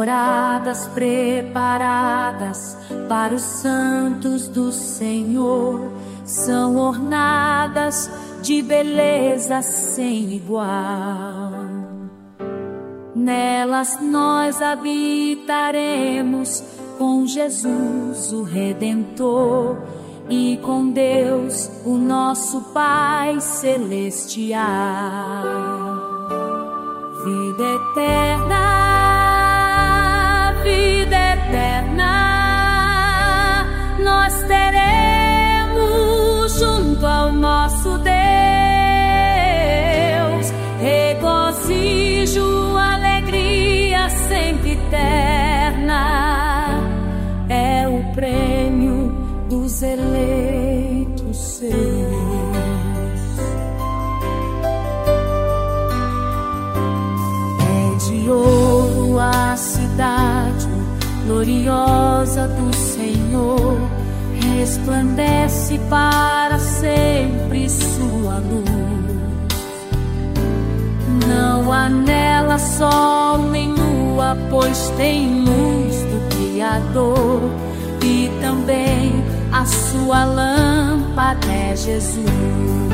moradas preparadas para os santos do Senhor, são ornadas de beleza sem igual. Nelas nós habitaremos com Jesus, o Redentor, e com Deus, o nosso Pai celestial. Vida eterna, vida eterna, nós teremos junto ao nosso Deus. Regozijo, alegria sempre eterna, é o prêmio dos eleitos seus. É de ouro a cidade gloriosa do Senhor, resplandece para sempre sua luz. Não há nela sol nem lua, pois tem luz do Criador, e também a sua lâmpada é Jesus.